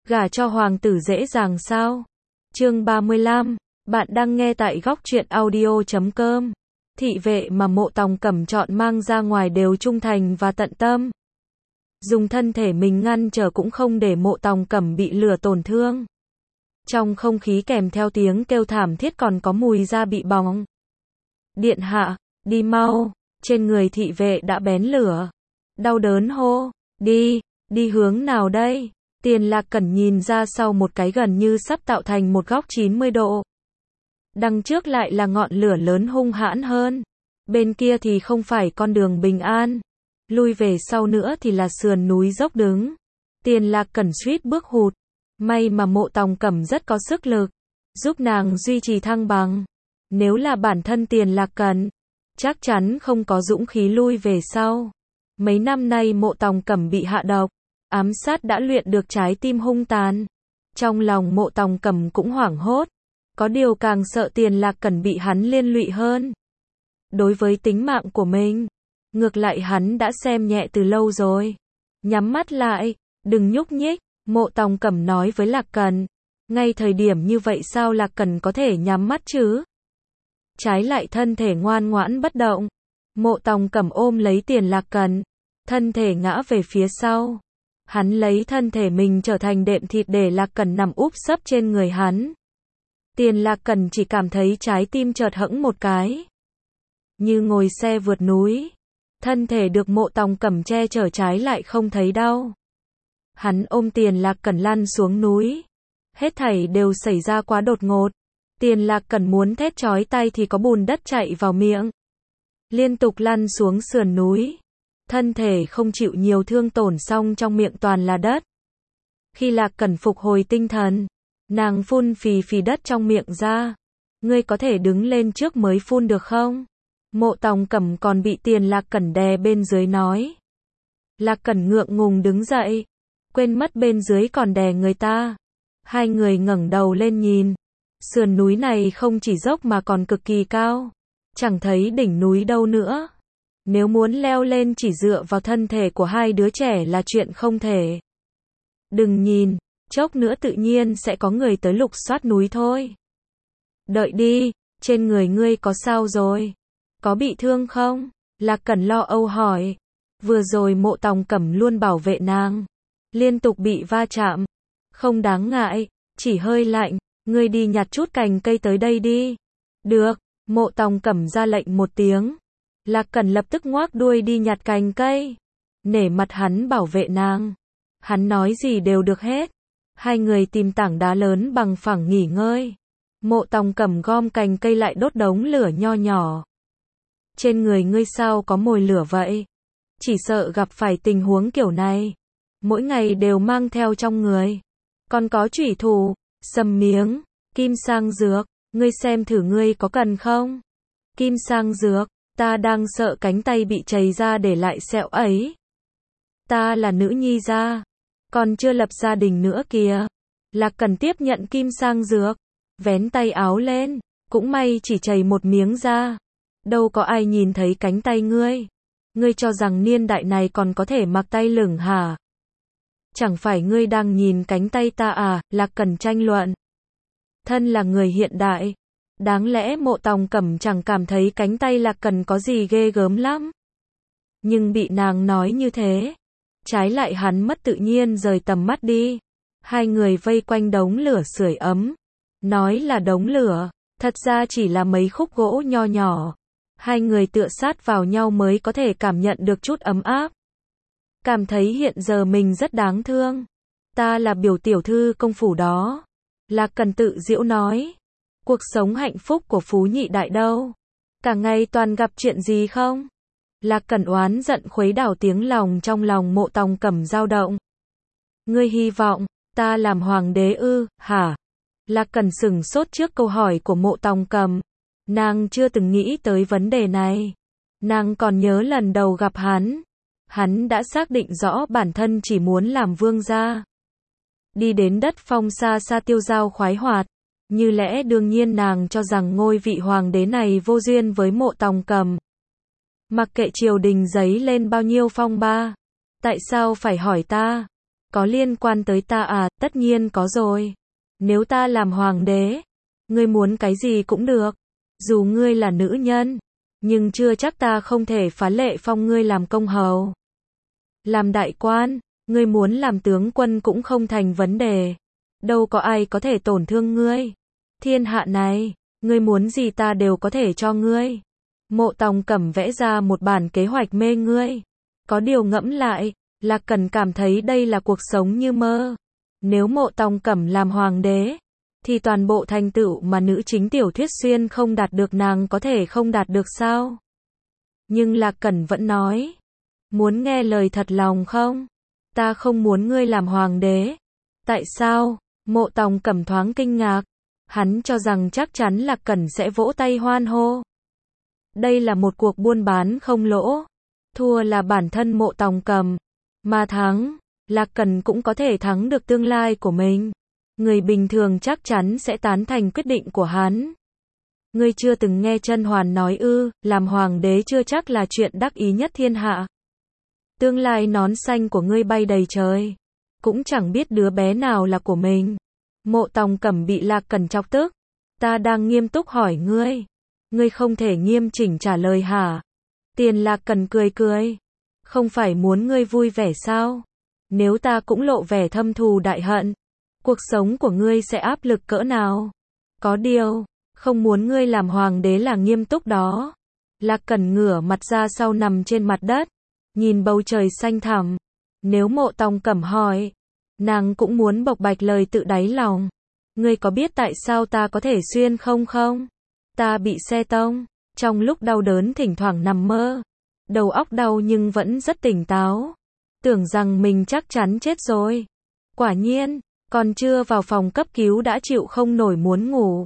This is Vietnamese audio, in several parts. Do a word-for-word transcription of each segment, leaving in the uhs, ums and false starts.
Gả cho hoàng tử dễ dàng sao? Chương ba mươi lăm, bạn đang nghe tại góc truyện audio chấm com. Thị vệ mà Mộ Tòng Cẩm chọn mang ra ngoài đều trung thành và tận tâm. Dùng thân thể mình ngăn trở cũng không để Mộ Tòng Cẩm bị lửa tổn thương. Trong không khí kèm theo tiếng kêu thảm thiết còn có mùi da bị bỏng. Điện hạ, đi mau, trên người thị vệ đã bén lửa. Đau đớn hô, đi, đi hướng nào đây? Tiền Lạc Cẩn nhìn ra sau một cái gần như sắp tạo thành một góc chín mươi độ. Đằng trước lại là ngọn lửa lớn hung hãn hơn. Bên kia thì không phải con đường bình an. Lui về sau nữa thì là sườn núi dốc đứng. Tiền Lạc Cẩn suýt bước hụt. May mà Mộ Tòng Cẩm rất có sức lực, giúp nàng duy trì thăng bằng. Nếu là bản thân Tiền Lạc Cẩn, chắc chắn không có dũng khí lui về sau. Mấy năm nay Mộ Tòng Cẩm bị hạ độc, ám sát đã luyện được trái tim hung tàn. Trong lòng Mộ Tòng Cẩm cũng hoảng hốt, có điều càng sợ Tiền Lạc Cẩn bị hắn liên lụy hơn. Đối với tính mạng của mình, ngược lại hắn đã xem nhẹ từ lâu rồi. Nhắm mắt lại, đừng nhúc nhích, Mộ Tòng Cẩm nói với Lạc Cẩn. Ngay thời điểm như vậy sao Lạc Cẩn có thể nhắm mắt chứ? Trái lại thân thể ngoan ngoãn bất động. Mộ Tòng Cẩm ôm lấy Tiền Lạc Cẩn, thân thể ngã về phía sau. Hắn lấy thân thể mình trở thành đệm thịt để Lạc Cẩn nằm úp sấp trên người hắn. Tiền Lạc Cẩn chỉ cảm thấy trái tim chợt hẫng một cái. Như ngồi xe vượt núi. Thân thể được Mộ Tòng Cẩm che chở trái lại không thấy đau. Hắn ôm Tiền Lạc Cẩn lăn xuống núi. Hết thảy đều xảy ra quá đột ngột. Tiền Lạc Cẩn muốn thét chói tai thì có bùn đất chạy vào miệng. Liên tục lăn xuống sườn núi. Thân thể không chịu nhiều thương tổn xong trong miệng toàn là đất. Khi Lạc Cẩn phục hồi tinh thần, nàng phun phì phì đất trong miệng ra. Ngươi có thể đứng lên trước mới phun được không? Mộ Tòng Cẩm còn bị Tiền Lạc Cẩn đè bên dưới nói. Lạc Cẩn ngượng ngùng đứng dậy, quên mất bên dưới còn đè người ta. Hai người ngẩng đầu lên nhìn. Sườn núi này không chỉ dốc mà còn cực kỳ cao. Chẳng thấy đỉnh núi đâu nữa. Nếu muốn leo lên chỉ dựa vào thân thể của hai đứa trẻ là chuyện không thể. Đừng nhìn, chốc nữa tự nhiên sẽ có người tới lục soát núi thôi. Đợi đi, trên người ngươi có sao rồi? Có bị thương không? Lạc Cẩn lo âu hỏi. Vừa rồi Mộ Tòng Cẩm luôn bảo vệ nàng. Liên tục bị va chạm. Không đáng ngại, chỉ hơi lạnh. Ngươi đi nhặt chút cành cây tới đây đi. Được, Mộ Tòng Cẩm ra lệnh một tiếng. Lạc Cẩn lập tức ngoác đuôi đi nhặt cành cây. Nể mặt hắn bảo vệ nàng. Hắn nói gì đều được hết. Hai người tìm tảng đá lớn bằng phẳng nghỉ ngơi. Mộ Tòng Cẩm gom cành cây lại đốt đống lửa nho nhỏ. Trên người ngươi sao có mồi lửa vậy? Chỉ sợ gặp phải tình huống kiểu này. Mỗi ngày đều mang theo trong người. Còn có chủy thủ, sầm miếng, kim sang dược. Ngươi xem thử ngươi có cần không? Kim sang dược. Ta đang sợ cánh tay bị chảy ra để lại sẹo ấy. Ta là nữ nhi gia, còn chưa lập gia đình nữa kìa. Lạc Cẩn tiếp nhận kim sang dược, vén tay áo lên, cũng may chỉ chảy một miếng da. Đâu có ai nhìn thấy cánh tay ngươi. Ngươi cho rằng niên đại này còn có thể mặc tay lửng hả? Chẳng phải ngươi đang nhìn cánh tay ta à? Lạc Cẩn tranh luận. Thân là người hiện đại. Đáng lẽ Mộ Tòng Cẩm chẳng cảm thấy cánh tay Lạc Cẩn có gì ghê gớm lắm. Nhưng bị nàng nói như thế. Trái lại hắn mất tự nhiên rời tầm mắt đi. Hai người vây quanh đống lửa sưởi ấm. Nói là đống lửa, thật ra chỉ là mấy khúc gỗ nho nhỏ. Hai người tựa sát vào nhau mới có thể cảm nhận được chút ấm áp. Cảm thấy hiện giờ mình rất đáng thương. Ta là biểu tiểu thư công phủ đó. Lạc Cẩn tự giễu nói. Cuộc sống hạnh phúc của phú nhị đại đâu? Cả ngày toàn gặp chuyện gì không? Lạc Cẩn oán giận khuấy đảo tiếng lòng trong lòng Mộ Tòng Cẩm dao động. Ngươi hy vọng ta làm hoàng đế ư, hả? Lạc Cẩn sửng sốt trước câu hỏi của Mộ Tòng Cẩm. Nàng chưa từng nghĩ tới vấn đề này. Nàng còn nhớ lần đầu gặp hắn. Hắn đã xác định rõ bản thân chỉ muốn làm vương gia. Đi đến đất phong xa xa tiêu dao khoái hoạt. Như lẽ đương nhiên nàng cho rằng ngôi vị hoàng đế này vô duyên với Mộ Tòng Cẩm. Mặc kệ triều đình giấy lên bao nhiêu phong ba. Tại sao phải hỏi ta? Có liên quan tới ta à, tất nhiên có rồi. Nếu ta làm hoàng đế, ngươi muốn cái gì cũng được. Dù ngươi là nữ nhân, nhưng chưa chắc ta không thể phá lệ phong ngươi làm công hầu. Làm đại quan, ngươi muốn làm tướng quân cũng không thành vấn đề. Đâu có ai có thể tổn thương ngươi. Thiên hạ này, ngươi muốn gì ta đều có thể cho ngươi. Mộ Tòng Cẩm vẽ ra một bản kế hoạch mê ngươi. Có điều ngẫm lại, Lạc Cần cảm thấy đây là cuộc sống như mơ. Nếu Mộ Tòng Cẩm làm hoàng đế, thì toàn bộ thành tựu mà nữ chính tiểu thuyết xuyên không đạt được nàng có thể không đạt được sao? Nhưng Lạc Cần vẫn nói, muốn nghe lời thật lòng không? Ta không muốn ngươi làm hoàng đế. Tại sao? Mộ Tòng Cẩm thoáng kinh ngạc. Hắn cho rằng chắc chắn Lạc Cần sẽ vỗ tay hoan hô. Đây là một cuộc buôn bán không lỗ. Thua là bản thân Mộ Tòng Cẩm, mà thắng, Lạc Cần cũng có thể thắng được tương lai của mình. Người bình thường chắc chắn sẽ tán thành quyết định của hắn. Ngươi chưa từng nghe Chân Hoàn nói ư, làm hoàng đế chưa chắc là chuyện đắc ý nhất thiên hạ. Tương lai nón xanh của ngươi bay đầy trời, cũng chẳng biết đứa bé nào là của mình. Mộ Tòng Cẩm bị Lạc Cần chọc tức. Ta đang nghiêm túc hỏi ngươi. Ngươi không thể nghiêm chỉnh trả lời hả? Tiền Lạc Cần cười cười. Không phải muốn ngươi vui vẻ sao? Nếu ta cũng lộ vẻ thâm thù đại hận, cuộc sống của ngươi sẽ áp lực cỡ nào? Có điều, không muốn ngươi làm hoàng đế là nghiêm túc đó. Lạc Cần ngửa mặt ra sau nằm trên mặt đất, nhìn bầu trời xanh thẳm. Nếu Mộ Tòng Cẩm hỏi, nàng cũng muốn bộc bạch lời tự đáy lòng. Ngươi có biết tại sao ta có thể xuyên không không? Ta bị xe tông, trong lúc đau đớn thỉnh thoảng nằm mơ. Đầu óc đau nhưng vẫn rất tỉnh táo. Tưởng rằng mình chắc chắn chết rồi. Quả nhiên, còn chưa vào phòng cấp cứu đã chịu không nổi muốn ngủ.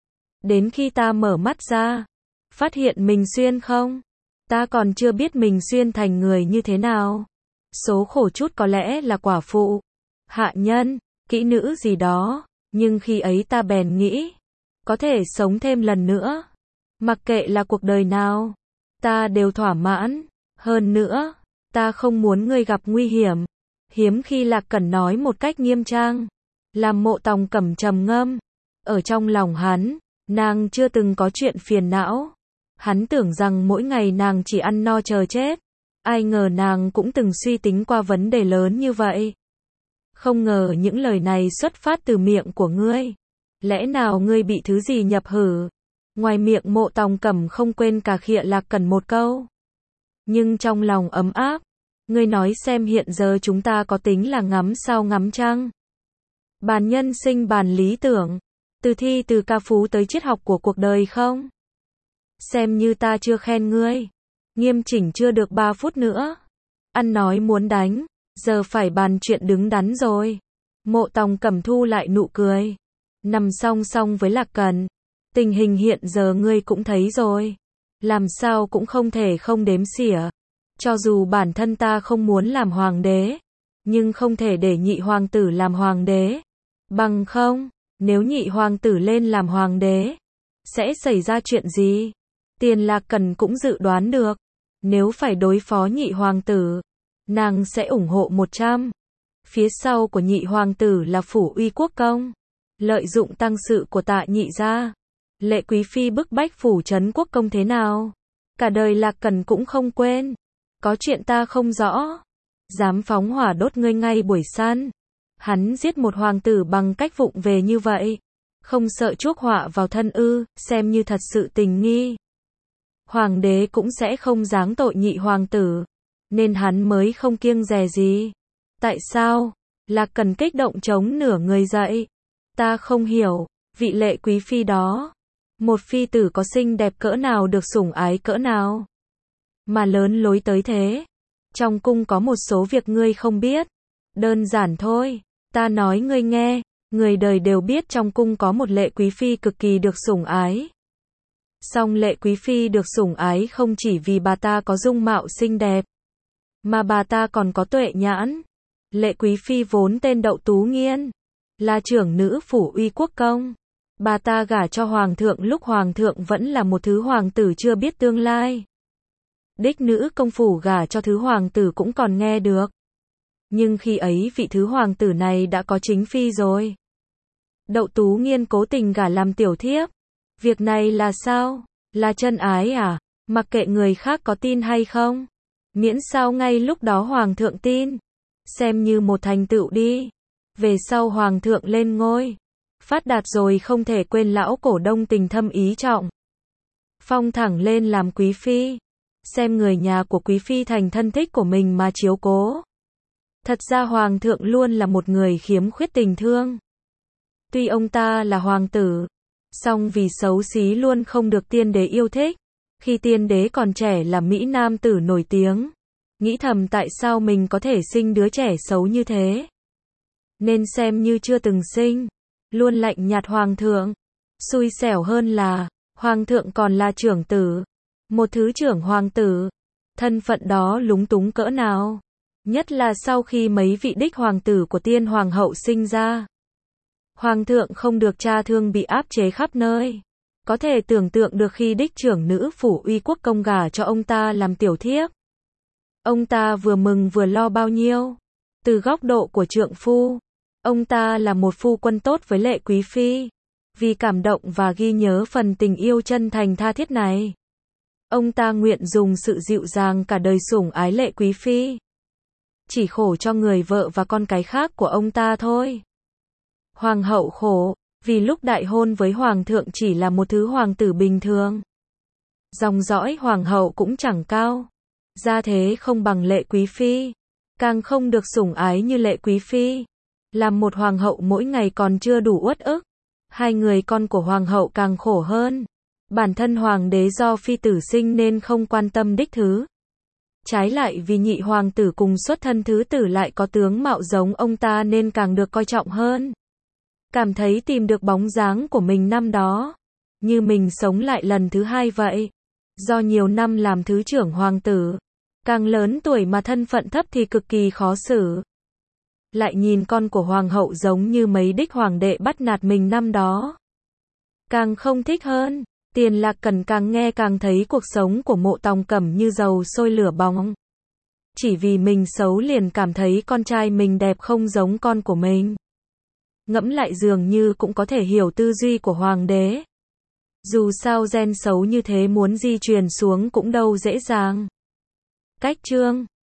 Đến khi ta mở mắt ra, phát hiện mình xuyên không. Ta còn chưa biết mình xuyên thành người như thế nào. Số khổ chút có lẽ là quả phụ, hạ nhân, kỹ nữ gì đó. Nhưng khi ấy ta bèn nghĩ, có thể sống thêm lần nữa. Mặc kệ là cuộc đời nào, ta đều thỏa mãn. Hơn nữa, ta không muốn ngươi gặp nguy hiểm. Hiếm khi Lạc Cần nói một cách nghiêm trang, làm Mộ Tòng Cẩm trầm ngâm. Ở trong lòng hắn, nàng chưa từng có chuyện phiền não. Hắn tưởng rằng mỗi ngày nàng chỉ ăn no chờ chết. Ai ngờ nàng cũng từng suy tính qua vấn đề lớn như vậy. Không ngờ những lời này xuất phát từ miệng của ngươi. Lẽ nào ngươi bị thứ gì nhập hử? Ngoài miệng Mộ Tòng Cẩm không quên cà khịa Lạc Cần một câu. Nhưng trong lòng ấm áp. Ngươi nói xem hiện giờ chúng ta có tính là ngắm sao ngắm trăng. Bàn nhân sinh bàn lý tưởng. Từ thi từ ca phú tới triết học của cuộc đời không? Xem như ta chưa khen ngươi. Nghiêm chỉnh chưa được ba phút nữa. Ăn nói muốn đánh. Giờ phải bàn chuyện đứng đắn rồi. Mộ Tòng Cẩm thu lại nụ cười. Nằm song song với Lạc Cần. Tình hình hiện giờ ngươi cũng thấy rồi. Làm sao cũng không thể không đếm xỉa. Cho dù bản thân ta không muốn làm hoàng đế, nhưng không thể để nhị hoàng tử làm hoàng đế. Bằng không, nếu nhị hoàng tử lên làm hoàng đế, sẽ xảy ra chuyện gì? Tiền Lạc Cần cũng dự đoán được. Nếu phải đối phó nhị hoàng tử, nàng sẽ ủng hộ một trăm. Phía sau của nhị hoàng tử là Phủ Uy Quốc Công. Lợi dụng tăng sự của Tạ Nhị gia, Lệ Quý Phi bức bách Phủ Trấn Quốc Công thế nào? Cả đời Lạc Cần cũng không quên. Có chuyện ta không rõ. Dám phóng hỏa đốt ngươi ngay buổi săn. Hắn giết một hoàng tử bằng cách vụng về như vậy. Không sợ chuốc họa vào thân ư, xem như thật sự tình nghi. Hoàng đế cũng sẽ không giáng tội nhị hoàng tử. Nên hắn mới không kiêng dè gì. Tại sao? Lạc Cần kích động chống nửa người dậy. Ta không hiểu, vị Lệ Quý Phi đó. Một phi tử có xinh đẹp cỡ nào được sủng ái cỡ nào. Mà lớn lối tới thế. Trong cung có một số việc ngươi không biết. Đơn giản thôi. Ta nói ngươi nghe. Người đời đều biết trong cung có một Lệ Quý Phi cực kỳ được sủng ái. Song Lệ Quý Phi được sủng ái không chỉ vì bà ta có dung mạo xinh đẹp, mà bà ta còn có tuệ nhãn. Lệ Quý Phi vốn tên Đậu Tú Nghiên, là trưởng nữ Phủ Uy Quốc Công. Bà ta gả cho hoàng thượng lúc hoàng thượng vẫn là một thứ hoàng tử chưa biết tương lai. Đích nữ công phủ gả cho thứ hoàng tử cũng còn nghe được. Nhưng khi ấy vị thứ hoàng tử này đã có chính phi rồi. Đậu Tú Nghiên cố tình gả làm tiểu thiếp. Việc này là sao? Là chân ái à? Mặc kệ người khác có tin hay không. Miễn sao ngay lúc đó hoàng thượng tin. Xem như một thành tựu đi. Về sau hoàng thượng lên ngôi. Phát đạt rồi không thể quên lão cổ đông tình thâm ý trọng. Phong thẳng lên làm quý phi. Xem người nhà của quý phi thành thân thích của mình mà chiếu cố. Thật ra hoàng thượng luôn là một người khiếm khuyết tình thương. Tuy ông ta là hoàng tử, song vì xấu xí luôn không được tiên đế yêu thích. Khi tiên đế còn trẻ là mỹ nam tử nổi tiếng, nghĩ thầm tại sao mình có thể sinh đứa trẻ xấu như thế. Nên xem như chưa từng sinh, luôn lạnh nhạt hoàng thượng. Xui xẻo hơn là, hoàng thượng còn là trưởng tử, một thứ trưởng hoàng tử. Thân phận đó lúng túng cỡ nào. Nhất là sau khi mấy vị đích hoàng tử của tiên hoàng hậu sinh ra. Hoàng thượng không được cha thương bị áp chế khắp nơi. Có thể tưởng tượng được khi đích trưởng nữ phủ uy quốc công gả cho ông ta làm tiểu thiếp. Ông ta vừa mừng vừa lo bao nhiêu. Từ góc độ của trượng phu, ông ta là một phu quân tốt với Lệ Quý Phi. Vì cảm động và ghi nhớ phần tình yêu chân thành tha thiết này, ông ta nguyện dùng sự dịu dàng cả đời sủng ái Lệ Quý Phi. Chỉ khổ cho người vợ và con cái khác của ông ta thôi. Hoàng hậu khổ, vì lúc đại hôn với hoàng thượng chỉ là một thứ hoàng tử bình thường. Dòng dõi hoàng hậu cũng chẳng cao. Gia thế không bằng Lệ Quý Phi. Càng không được sủng ái như Lệ Quý Phi. Làm một hoàng hậu mỗi ngày còn chưa đủ uất ức. Hai người con của hoàng hậu càng khổ hơn. Bản thân hoàng đế do phi tử sinh nên không quan tâm đích thứ. Trái lại vì nhị hoàng tử cùng xuất thân thứ tử lại có tướng mạo giống ông ta nên càng được coi trọng hơn. Cảm thấy tìm được bóng dáng của mình năm đó. Như mình sống lại lần thứ hai vậy. Do nhiều năm làm thứ trưởng hoàng tử. Càng lớn tuổi mà thân phận thấp thì cực kỳ khó xử. Lại nhìn con của hoàng hậu giống như mấy đích hoàng đệ bắt nạt mình năm đó. Càng không thích hơn. Tiền Lạc Cần càng nghe càng thấy cuộc sống của Mộ Tòng Cẩm như dầu sôi lửa bỏng. Chỉ vì mình xấu liền cảm thấy con trai mình đẹp không giống con của mình. Ngẫm lại dường như cũng có thể hiểu tư duy của hoàng đế. Dù sao gen xấu như thế muốn di truyền xuống cũng đâu dễ dàng. Cách chương